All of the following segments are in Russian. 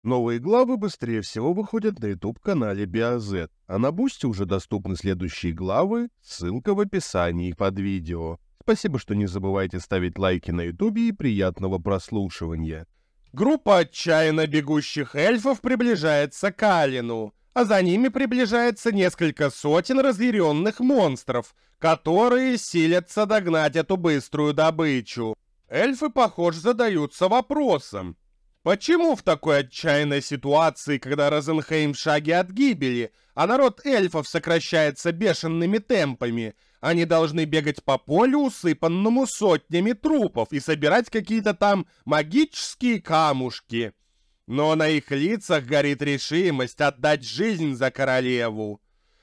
Новые главы быстрее всего выходят на YouTube-канале BioZ, а на Бусти уже доступны следующие главы, ссылка в описании под видео. Спасибо, что не забывайте ставить лайки на YouTube и приятного прослушивания. Группа отчаянно бегущих эльфов приближается к Алину, а за ними приближается несколько сотен разъяренных монстров, которые силятся догнать эту быструю добычу. Эльфы, похоже, задаются вопросом: почему в такой отчаянной ситуации, когда Розенхейм в шаге от гибели, а народ эльфов сокращается бешеными темпами, они должны бегать по полю, усыпанному сотнями трупов, и собирать какие-то там магические камушки? Но на их лицах горит решимость отдать жизнь за королеву.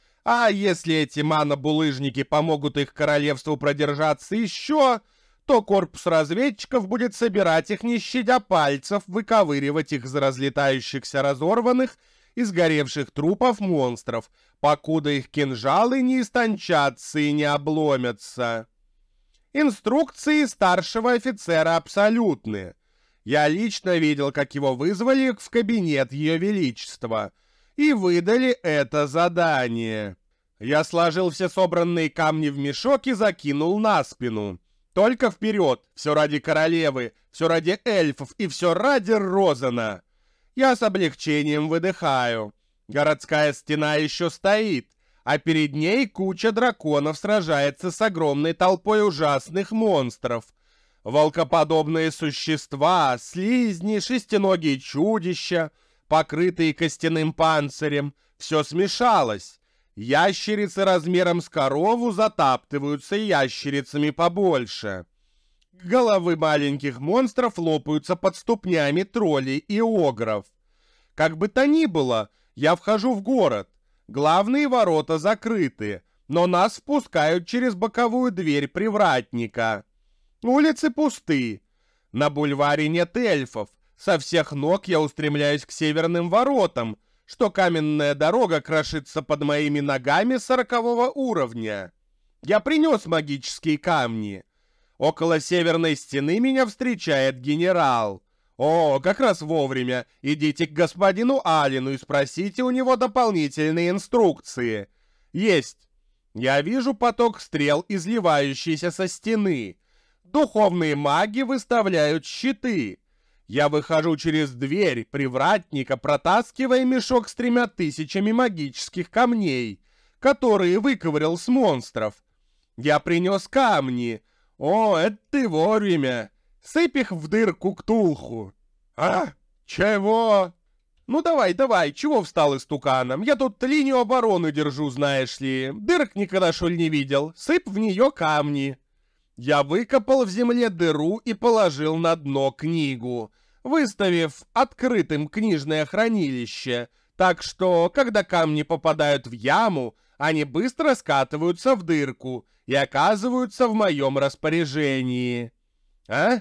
А если эти мано-булыжники помогут их королевству продержаться еще, то корпус разведчиков будет собирать их, не щадя пальцев, выковыривать их из разлетающихся разорванных и сгоревших трупов монстров, покуда их кинжалы не истончатся и не обломятся. Инструкции старшего офицера абсолютны. Я лично видел, как его вызвали в кабинет Ее Величества и выдали это задание. Я сложил все собранные камни в мешок и закинул на спину. Только вперед, все ради королевы, все ради эльфов и все ради Розена. Я с облегчением выдыхаю. Городская стена еще стоит, а перед ней куча драконов сражается с огромной толпой ужасных монстров. Волкоподобные существа, слизни, шестиногие чудища, покрытые костяным панцирем, все смешалось. Ящерицы размером с корову затаптываются ящерицами побольше. Головы маленьких монстров лопаются под ступнями троллей и огров. Как бы то ни было, я вхожу в город. Главные ворота закрыты, но нас впускают через боковую дверь привратника. Улицы пусты. На бульваре нет эльфов. Со всех ног я устремляюсь к северным воротам, что каменная дорога крошится под моими ногами 40-го уровня. Я принес магические камни. Около северной стены меня встречает генерал. О, как раз вовремя. Идите к господину Алину и спросите у него дополнительные инструкции. Есть. Я вижу поток стрел, изливающийся со стены. Духовные маги выставляют щиты. Я выхожу через дверь привратника, протаскивая мешок с 3000 магических камней, которые выковырял с монстров. Я принес камни. О, это ты вовремя. Сыпь их в дырку Ктулху. А? Чего? Ну давай, чего встал истуканом? Я тут линию обороны держу, знаешь ли. Дырок никогда, что ли, не видел? Сыпь в нее камни. Я выкопал в земле дыру и положил на дно книгу, выставив открытым книжное хранилище, так что, когда камни попадают в яму, они быстро скатываются в дырку и оказываются в моем распоряжении. А?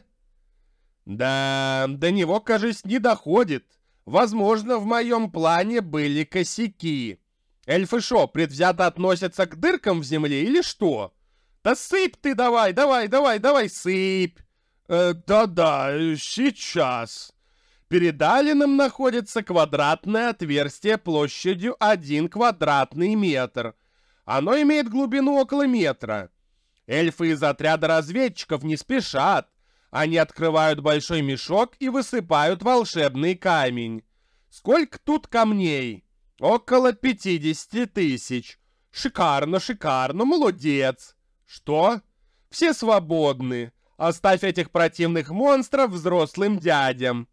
Да, до него, кажется, не доходит. Возможно, в моем плане были косяки. Эльфы шо, предвзято относятся к дыркам в земле или что? Да сыпь ты давай, сыпь. Да-да, сейчас. Перед Алином находится квадратное отверстие площадью 1 квадратный метр. Оно имеет глубину около метра. Эльфы из отряда разведчиков не спешат. Они открывают большой мешок и высыпают волшебный камень. Сколько тут камней? Около 50 тысяч. Шикарно, молодец. Что? Все свободны. Оставь этих противных монстров взрослым дядям.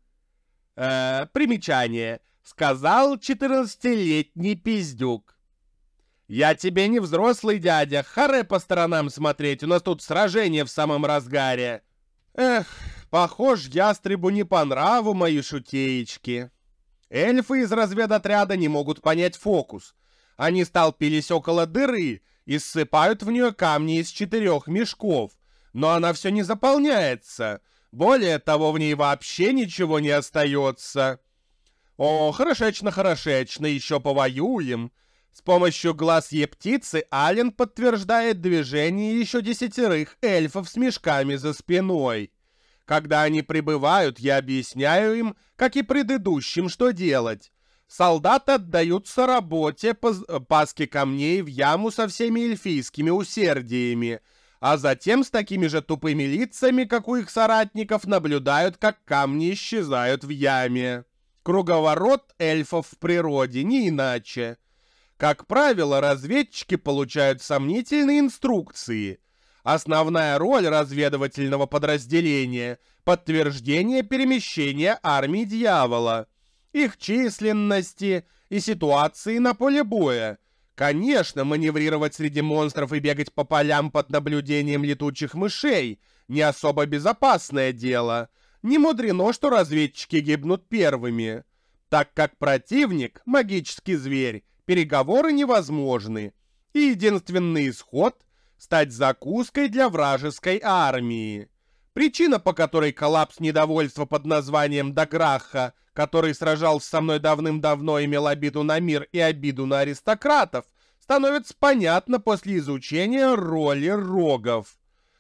Примечание. Сказал 14-летний пиздюк. Я тебе не взрослый дядя. Харе по сторонам смотреть. У нас тут сражение в самом разгаре. Эх, похож, ястребу не по нраву мои шутеечки. Эльфы из разведотряда не могут понять фокус. Они столпились около дыры и ссыпают в нее камни из 4 мешков. Но она все не заполняется. Более того, в ней вообще ничего не остается. О, хорошечно, еще повоюем. С помощью глаз птицы Ален подтверждает движение еще 10 эльфов с мешками за спиной. Когда они прибывают, я объясняю им, как и предыдущим, что делать. Солдаты отдаются работе по паске камней в яму со всеми эльфийскими усердиями, а затем с такими же тупыми лицами, как у их соратников, наблюдают, как камни исчезают в яме. Круговорот эльфов в природе, не иначе. Как правило, разведчики получают сомнительные инструкции. Основная роль разведывательного подразделения – подтверждение перемещения армии дьявола, их численности и ситуации на поле боя. Конечно, маневрировать среди монстров и бегать по полям под наблюдением летучих мышей – не особо безопасное дело. Не мудрено, что разведчики гибнут первыми. Так как противник – магический зверь, переговоры невозможны. И единственный исход – стать закуской для вражеской армии. Причина, по которой коллапс недовольства под названием Даграха, который сражался со мной давным-давно, имел обиду на мир и обиду на аристократов, становится понятна после изучения роли рогов.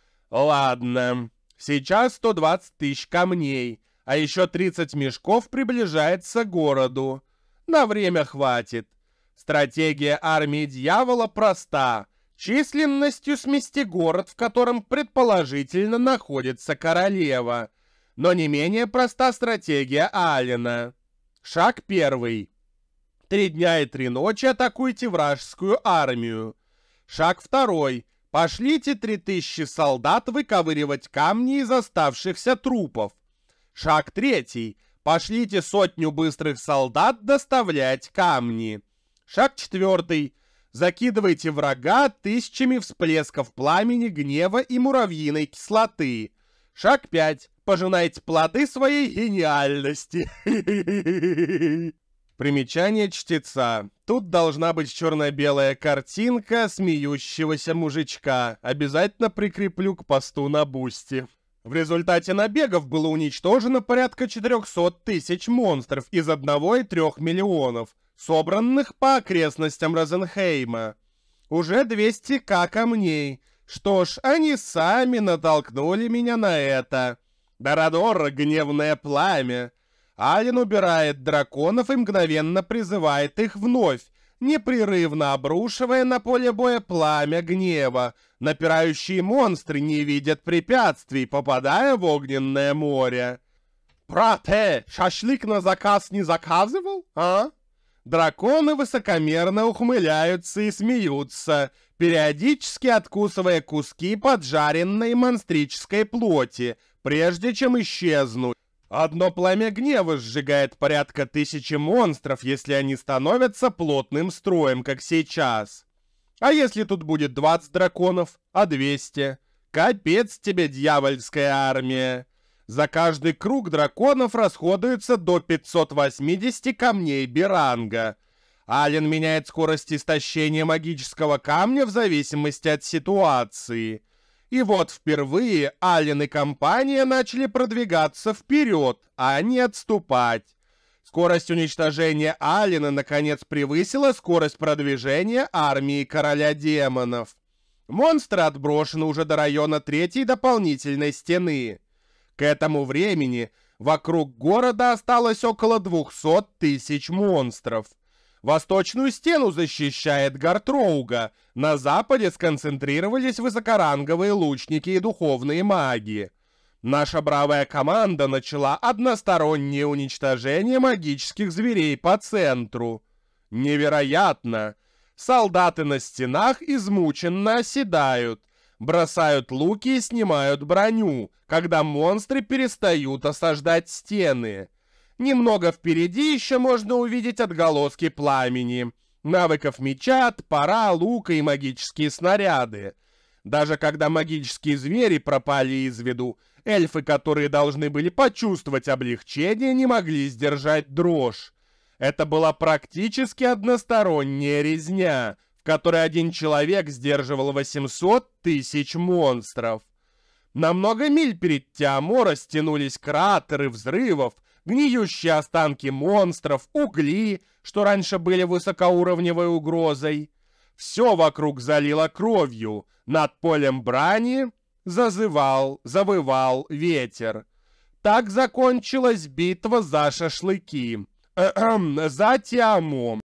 Ладно, сейчас 120 тысяч камней, а еще 30 мешков приближается к городу. На время хватит. Стратегия армии дьявола проста. Численностью смести город, в котором предположительно находится королева. Но не менее проста стратегия Алина. Шаг первый. 3 дня и 3 ночи атакуйте вражескую армию. Шаг второй. Пошлите 3000 солдат выковыривать камни из оставшихся трупов. Шаг третий. Пошлите 100 быстрых солдат доставлять камни. Шаг четвертый. Закидывайте врага тысячами всплесков пламени, гнева и муравьиной кислоты. Шаг 5. Пожинайте плоды своей гениальности. Примечание чтеца. Тут должна быть черно-белая картинка смеющегося мужичка. Обязательно прикреплю к посту на Бусти. В результате набегов было уничтожено порядка 400 тысяч монстров из 1,3 миллионов, собранных по окрестностям Розенхейма. Уже 200 камней. Что ж, они сами натолкнули меня на это. Дорадор, гневное пламя. Алин убирает драконов и мгновенно призывает их вновь, непрерывно обрушивая на поле боя пламя гнева. Напирающие монстры не видят препятствий, попадая в огненное море. «Брате, шашлык на заказ не заказывал, а?» Драконы высокомерно ухмыляются и смеются, периодически откусывая куски поджаренной монстрической плоти, прежде чем исчезнуть. Одно пламя гнева сжигает порядка 1000 монстров, если они становятся плотным строем, как сейчас. А если тут будет 20 драконов, а 200? Капец тебе, дьявольская армия! За каждый круг драконов расходуется до 580 камней Беранга. Ален меняет скорость истощения магического камня в зависимости от ситуации. И вот впервые Ален и компания начали продвигаться вперед, а не отступать. Скорость уничтожения Алена наконец превысила скорость продвижения армии короля демонов. Монстры отброшены уже до района 3-й дополнительной стены. К этому времени вокруг города осталось около 200 тысяч монстров. Восточную стену защищает Гартроуга, на западе сконцентрировались высокоранговые лучники и духовные маги. Наша бравая команда начала одностороннее уничтожение магических зверей по центру. Невероятно! Солдаты на стенах измученно оседают, бросают луки и снимают броню, когда монстры перестают осаждать стены. Немного впереди еще можно увидеть отголоски пламени, навыков меча, топора, лука и магические снаряды. Даже когда магические звери пропали из виду, эльфы, которые должны были почувствовать облегчение, не могли сдержать дрожь. Это была практически односторонняя резня, в которой один человек сдерживал 800 тысяч монстров. На много миль перед Теомора стянулись кратеры взрывов, гниющие останки монстров, угли, что раньше были высокоуровневой угрозой. Все вокруг залило кровью, над полем брани завывал ветер. Так закончилась битва за шашлыки. За Тиаму.